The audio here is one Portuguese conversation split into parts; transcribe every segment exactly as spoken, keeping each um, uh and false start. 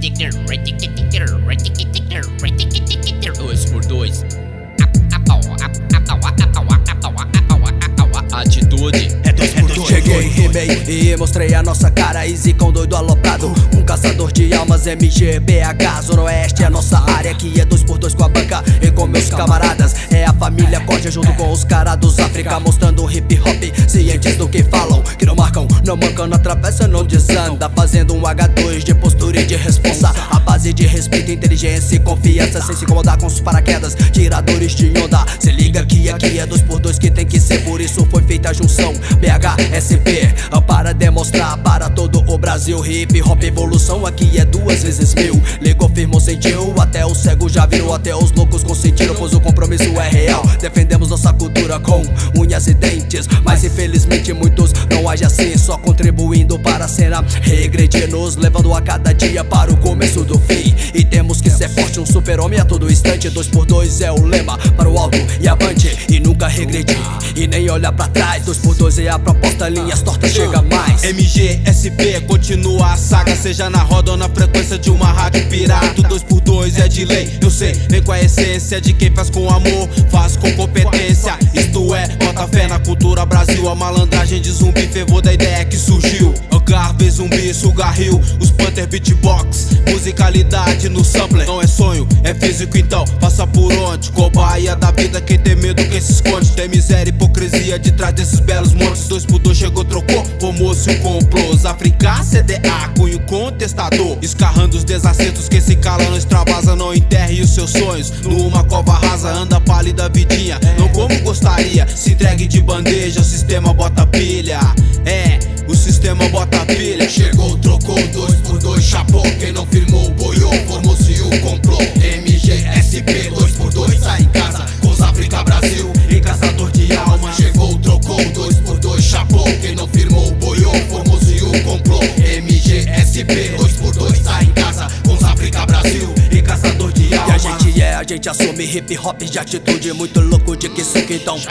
Dois por dois. Atitude é dois por dois. Cheguei, rimei e mostrei a nossa cara. Easy com doido aloprado, um caçador de almas. M G, B H, Zona Oeste é a nossa área. Que é dois por dois com a banca e com meus camaradas. É a família Corte junto com os caras dos África, mostrando hip hop, cientes do que falam. Que não marcam, não mancam, não atravessa, não desanda. Fazendo um H dois de postura e de responsa. A base de respeito, inteligência e confiança. Sem se incomodar com os paraquedas, tiradores de onda. Se liga que aqui é dois por dois que tem que ser. Por isso foi feita a junção B H S P, para demonstrar para todo o Brasil. Hip hop evolução aqui é duas vezes mil. Ligou, firmou, sentiu, até o cego já virou. Até os loucos consentiram, pois o compromisso é real. Defendemos nossa cultura com unhas e dentes, mas infelizmente muitos não agem assim, só contribuindo para a cena regredir, nos levando a cada dia para o começo do fim. E temos que ser forte, um super-homem a todo instante. Dois por dois é o lema, para o alto e avante, e nunca regredir e nem olhar pra trás. Dois por dois é a proposta, linhas tortas chega mais. M G S P continua a saga, seja na roda ou na frequência de uma rádio pirata. Dois por dois é de lei, eu sei, vem com a essência de quem faz com amor, faz com competência. Isto é, bota fé na cultura Brasil. A malandragem de zumbi fervor da ideia que surgiu. Hangar, vê zumbi, sugarril, os Panther beatbox, musicalidade no sampler. Não é sonho, é físico então, passa por onde? Cobaia da vida, quem tem medo, quem se esconde. Tem miséria e hipocrisia de trás desses belos montes. Dois por dois chegou, trocou, formou-se um complô. África, C D A, cunho contestador, escarrando os desacertos que se cala, não extravasa. Não enterre os seus sonhos numa cova rasa. Anda pálida vidinha, não como gostaria. Se entregue de bandeja, o sistema bota pilha. É, o sistema bota pilha. Chegou, trocou, dois por dois chapou. Quem não firmou, boiou, formou-se um complô. M G S P, dois por dois, sai em casa com os África Brasil e caçador de alma. Chegou, trocou, dois por dois chapou. Quem não firmou, boiou, formou-se um complô. M G S P, dois por dois, sai em casa com os África Brasil e caçador de alma. E a gente é, a gente assume hip hop de atitude, muito louco de que suco então.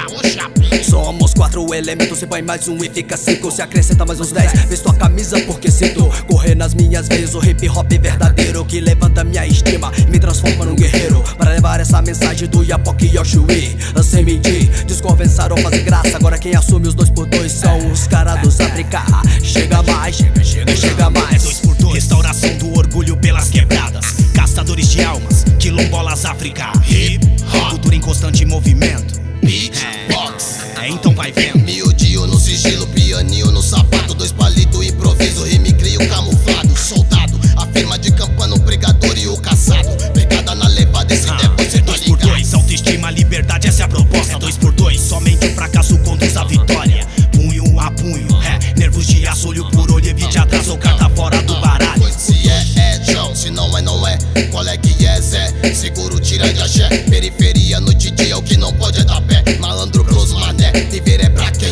Somos quatro elementos, se põe mais um e fica cinco. Se acrescenta mais uns dez, visto a camisa porque sinto correr nas minhas veias o hip hop verdadeiro, que levanta minha estima e me transforma num guerreiro. Para levar essa mensagem do Yapoque e Yoshui, sem mentir, desconvençar ou fazer graça. Agora quem assume os dois por dois são os caras dos África. Chega mais, chega, chega, chega mais. Dois por dois, restauração do orgulho pelas quebradas, caçadores de almas, quilombolas África. Hip hop, cultura em constante movimento. Beatbox, é, então vai vendo. miudinho no sigilo, pianinho no sapato. Dois palitos, improviso, rime, crio camuflado. Soldado, a firma de campana, o pregador e o caçado. Pegada na levada, esse ah, tempo cê tá dois por dois, autoestima, liberdade, essa é a proposta. É dois por dois, somente o fracasso conduz a vitória. Punho a punho, é, nervos de aço, olho por olho, evite atraso ou carta fora do baralho. Pois se é, é João, se não é, não é. Qual é que é, Zé? Seguro, tira de axé. Periferia, noite e dia, o que não pode é dar pé. Malandro, pros mané, viver é pra quê?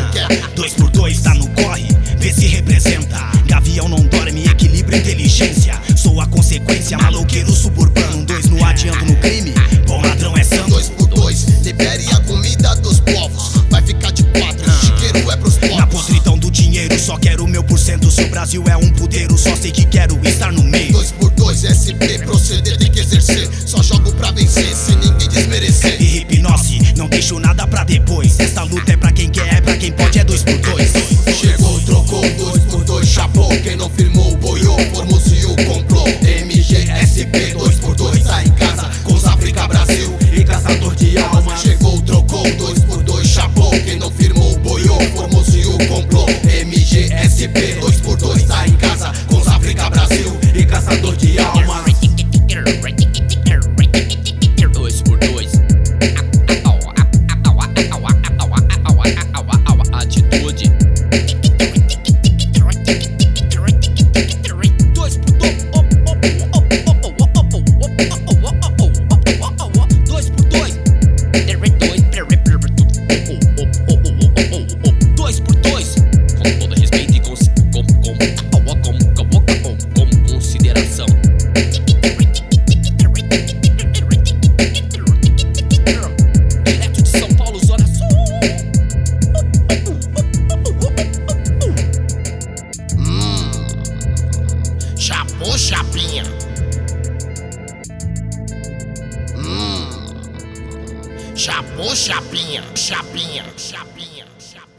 Ô chapinha, chapinha, chapinha, chapinha.